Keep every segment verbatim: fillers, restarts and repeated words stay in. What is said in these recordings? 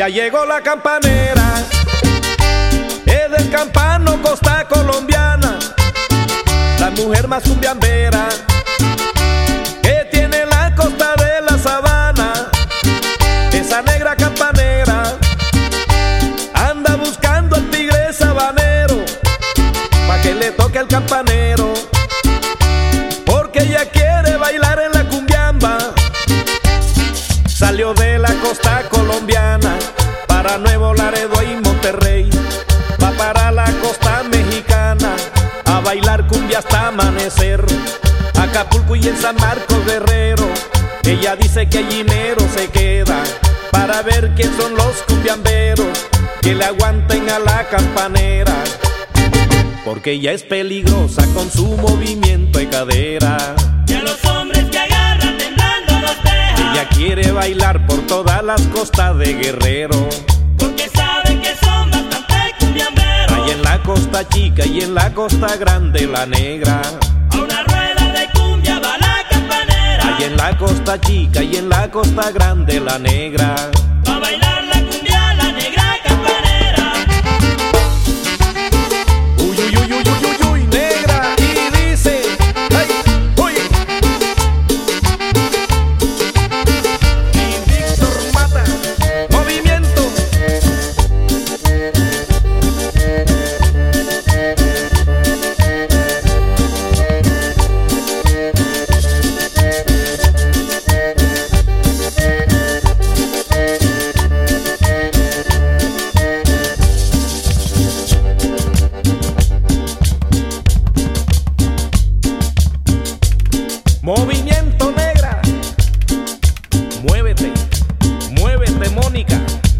Ya llegó la campanera, es del campano costa colombiana, la mujer más cumbiambera que tiene la costa de la sabana. Esa negra campanera anda buscando al tigre sabanero pa' que le toque al campanero, porque ella quiere bailar en la cumbiamba. Salió de la costa colombiana para Nuevo Laredo y Monterrey, va para la costa mexicana a bailar cumbia hasta amanecer. Acapulco y en San Marcos Guerrero, ella dice que allí mero se queda para ver quién son los cumbiamberos que le aguanten a la campanera, porque ella es peligrosa con su movimiento de cadera. Y a los hombres que agarran temblando los deja. Ella quiere bailar por todas las costas de Guerrero, porque sabe que son bastante cumbiamberos. ahí en la costa chica y en la costa grande la negra. A una rueda de cumbia va la campanera. Ahí en la costa chica y en la costa grande la negra. Va a bailar la cumbia la negra campanera. Uy, uy, uy, uy, uy, uy, uy, negra. Y dice, ay, uy. Y Víctor Mata, movimiento. Movimiento negra. Muévete, muévete, Mónica.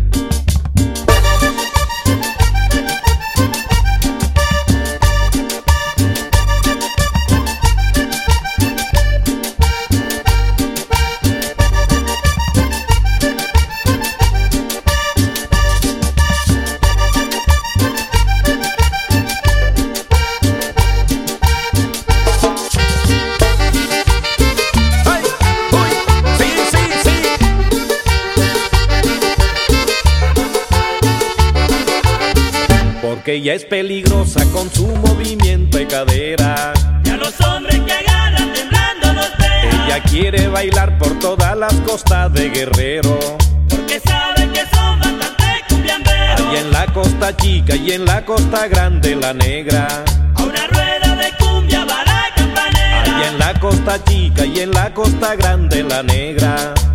Que ella es peligrosa con su movimiento de cadera. Y a los hombres que agarran temblando los deja. Ella quiere bailar por todas las costas de Guerrero, porque sabe que son bastante cumbiamberos. ahí en la costa chica y en la costa grande la negra. A una rueda de cumbia va la campanera. Ahí en la costa chica y en la costa grande la negra.